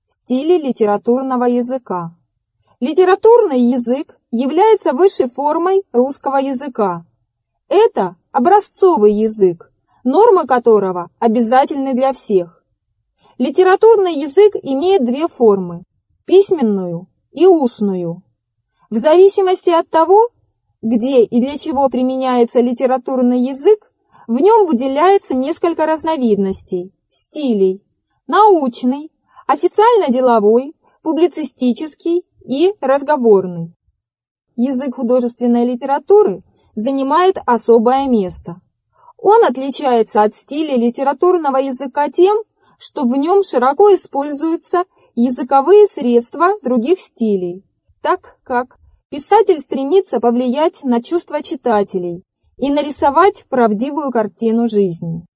Стили литературного языка. Литературный язык является высшей формой русского языка. Это образцовый язык, нормы которого обязательны для всех. Литературный язык имеет две формы – письменную и устную. В зависимости от того, где и для чего применяется литературный язык, в нем выделяется несколько разновидностей, стилей – научный, официально-деловой, публицистический и разговорный. Язык художественной литературы занимает особое место. Он отличается от стиля литературного языка тем, что в нем широко используются языковые средства других стилей, так как писатель стремится повлиять на чувства читателей и нарисовать правдивую картину жизни.